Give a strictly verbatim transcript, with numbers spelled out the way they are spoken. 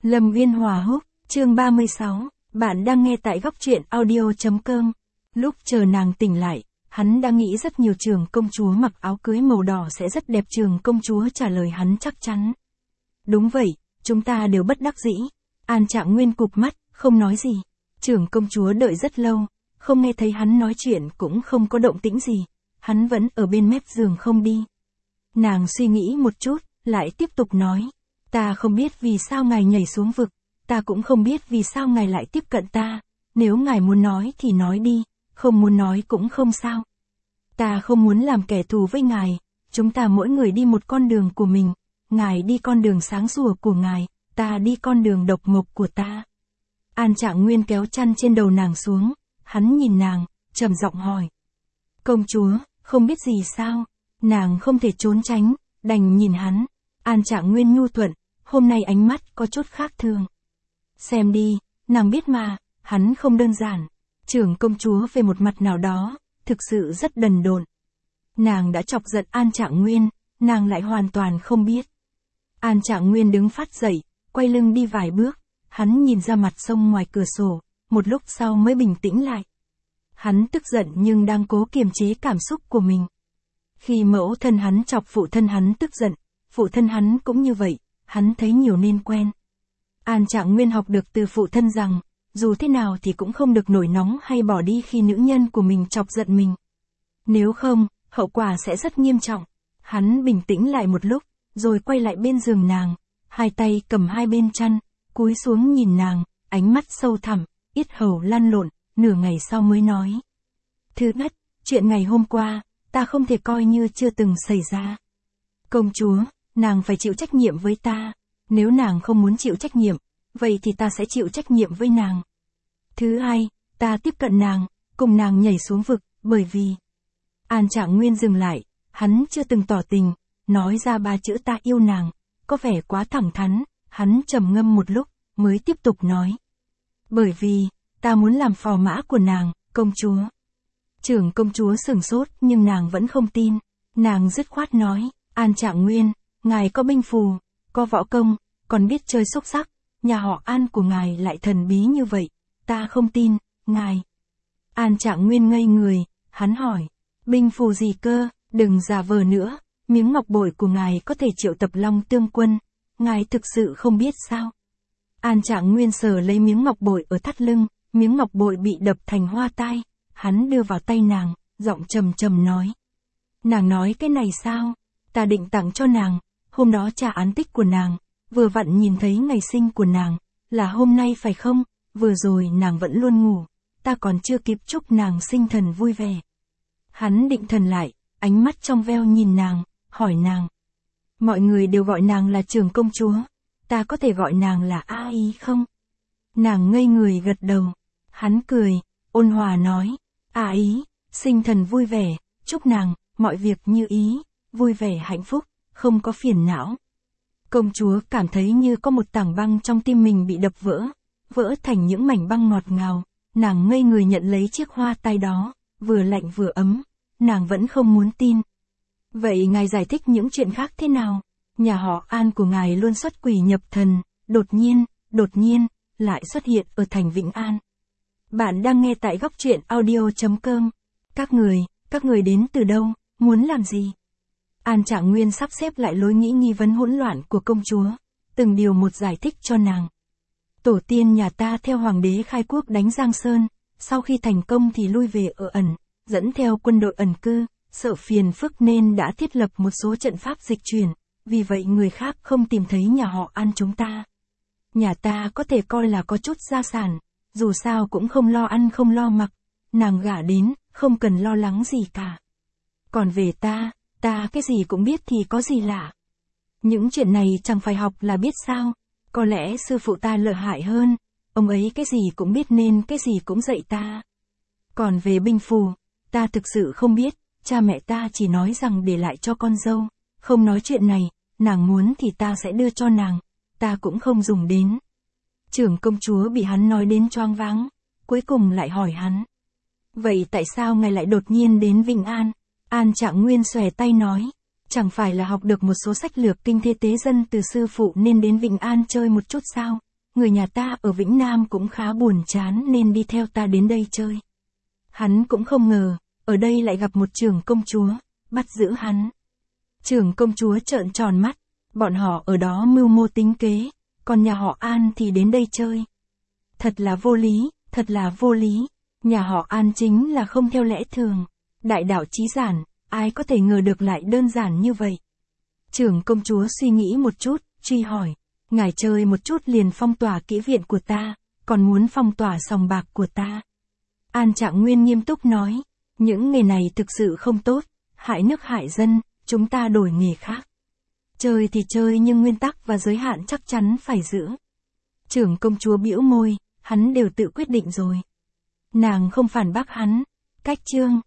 Lâm Viên Hòa Húc, chương ba mươi sáu, bạn đang nghe tại góc truyện audio chấm com. Lúc chờ nàng tỉnh lại, hắn đã nghĩ rất nhiều trưởng công chúa mặc áo cưới màu đỏ sẽ rất đẹp. Trưởng công chúa trả lời hắn chắc chắn. Đúng vậy, chúng ta đều bất đắc dĩ. An Trạng Nguyên cụp mắt, không nói gì. Trưởng công chúa đợi rất lâu, không nghe thấy hắn nói chuyện cũng không có động tĩnh gì. Hắn vẫn ở bên mép giường không đi. Nàng suy nghĩ một chút, lại tiếp tục nói. Ta không biết vì sao ngài nhảy xuống vực, ta cũng không biết vì sao ngài lại tiếp cận ta. Nếu ngài muốn nói thì nói đi, không muốn nói cũng không sao. Ta không muốn làm kẻ thù với ngài, chúng ta mỗi người đi một con đường của mình. Ngài đi con đường sáng sủa của ngài, ta đi con đường độc mộc của ta. An Trạng Nguyên kéo chăn trên đầu nàng xuống, hắn nhìn nàng, trầm giọng hỏi. Công chúa, không biết gì sao? Nàng không thể trốn tránh, đành nhìn hắn. An Trạng Nguyên nhu thuận, hôm nay ánh mắt có chút khác thường. Xem đi, nàng biết mà, hắn không đơn giản. Trưởng công chúa về một mặt nào đó, thực sự rất đần độn. Nàng đã chọc giận An Trạng Nguyên, nàng lại hoàn toàn không biết. An Trạng Nguyên đứng phát dậy, quay lưng đi vài bước, hắn nhìn ra mặt sông ngoài cửa sổ, một lúc sau mới bình tĩnh lại. Hắn tức giận nhưng đang cố kiềm chế cảm xúc của mình. Khi mẫu thân hắn chọc phụ thân hắn tức giận, phụ thân hắn cũng như vậy, hắn thấy nhiều nên quen. An Trạng Nguyên học được từ phụ thân rằng, dù thế nào thì cũng không được nổi nóng hay bỏ đi khi nữ nhân của mình chọc giận mình. Nếu không, hậu quả sẽ rất nghiêm trọng. Hắn bình tĩnh lại một lúc, rồi quay lại bên giường nàng, hai tay cầm hai bên chăn, cúi xuống nhìn nàng, ánh mắt sâu thẳm, yết hầu lăn lộn, nửa ngày sau mới nói. Thứ nhất, chuyện ngày hôm qua, ta không thể coi như chưa từng xảy ra. Công chúa, nàng phải chịu trách nhiệm với ta. Nếu nàng không muốn chịu trách nhiệm, vậy thì ta sẽ chịu trách nhiệm với nàng. Thứ hai, ta tiếp cận nàng, cùng nàng nhảy xuống vực, bởi vì... An Trạng Nguyên dừng lại, hắn chưa từng tỏ tình, nói ra ba chữ ta yêu nàng, có vẻ quá thẳng thắn, hắn trầm ngâm một lúc, mới tiếp tục nói. Bởi vì, ta muốn làm phò mã của nàng, công chúa. Trưởng công chúa sửng sốt nhưng nàng vẫn không tin, nàng dứt khoát nói, An Trạng Nguyên, ngài có binh phù, có võ công, còn biết chơi xúc sắc, nhà họ An của ngài lại thần bí như vậy, ta không tin, ngài. An Trạng Nguyên ngây người, hắn hỏi, binh phù gì cơ, đừng giả vờ nữa, miếng ngọc bội của ngài có thể triệu tập Long Tương Quân, ngài thực sự không biết sao. An Trạng Nguyên sờ lấy miếng ngọc bội ở thắt lưng, miếng ngọc bội bị đập thành hoa tai, hắn đưa vào tay nàng, giọng trầm trầm nói. Nàng nói cái này sao, ta định tặng cho nàng, hôm đó trả án tích của nàng, vừa vặn nhìn thấy ngày sinh của nàng, là hôm nay phải không, vừa rồi nàng vẫn luôn ngủ, ta còn chưa kịp chúc nàng sinh thần vui vẻ. Hắn định thần lại, ánh mắt trong veo nhìn nàng, hỏi nàng. Mọi người đều gọi nàng là trưởng công chúa, ta có thể gọi nàng là A Ý không? Nàng ngây người gật đầu, hắn cười, ôn hòa nói, A Ý, sinh thần vui vẻ, chúc nàng, mọi việc như ý, vui vẻ hạnh phúc, không có phiền não. Công chúa cảm thấy như có một tảng băng trong tim mình bị đập vỡ, vỡ thành những mảnh băng ngọt ngào, nàng ngây người nhận lấy chiếc hoa tai đó, vừa lạnh vừa ấm, nàng vẫn không muốn tin. Vậy ngài giải thích những chuyện khác thế nào? Nhà họ An của ngài luôn xuất quỷ nhập thần, đột nhiên, đột nhiên, lại xuất hiện ở thành Vĩnh An. Bạn đang nghe tại góc truyện audio chấm com. Các người, các người đến từ đâu, muốn làm gì? An Trạng Nguyên sắp xếp lại lối nghĩ nghi vấn hỗn loạn của công chúa, từng điều một giải thích cho nàng. Tổ tiên nhà ta theo hoàng đế khai quốc đánh Giang Sơn, sau khi thành công thì lui về ở ẩn, dẫn theo quân đội ẩn cư, sợ phiền phức nên đã thiết lập một số trận pháp dịch chuyển, vì vậy người khác không tìm thấy nhà họ An chúng ta. Nhà ta có thể coi là có chút gia sản, dù sao cũng không lo ăn không lo mặc, nàng gả đến, không cần lo lắng gì cả. Còn về ta, ta cái gì cũng biết thì có gì lạ. Những chuyện này chẳng phải học là biết sao, có lẽ sư phụ ta lợi hại hơn, ông ấy cái gì cũng biết nên cái gì cũng dạy ta. Còn về binh phù, ta thực sự không biết, cha mẹ ta chỉ nói rằng để lại cho con dâu, không nói chuyện này, nàng muốn thì ta sẽ đưa cho nàng, ta cũng không dùng đến. Trưởng công chúa bị hắn nói đến choáng váng, cuối cùng lại hỏi hắn. Vậy tại sao ngài lại đột nhiên đến Vĩnh An? An Trạng Nguyên xòe tay nói, chẳng phải là học được một số sách lược kinh thế tế dân từ sư phụ nên đến Vĩnh An chơi một chút sao? người nhà ta ở Vĩnh Nam cũng khá buồn chán nên đi theo ta đến đây chơi. Hắn cũng không ngờ, ở đây lại gặp một trưởng công chúa, bắt giữ hắn. Trưởng công chúa trợn tròn mắt, bọn họ ở đó mưu mô tính kế, còn nhà họ An thì đến đây chơi. Thật là vô lý, thật là vô lý, nhà họ An chính là không theo lẽ thường. Đại đạo chí giản, ai có thể ngờ được lại đơn giản như vậy. Trưởng công chúa suy nghĩ một chút, truy hỏi, ngài chơi một chút liền phong tỏa kỹ viện của ta, còn muốn phong tỏa sòng bạc của ta. An Trạng Nguyên nghiêm túc nói, những nghề này thực sự không tốt, hại nước hại dân, chúng ta đổi nghề khác. Chơi thì chơi nhưng nguyên tắc và giới hạn chắc chắn phải giữ. Trưởng công chúa bĩu môi, hắn đều tự quyết định rồi. Nàng không phản bác hắn, cách chương.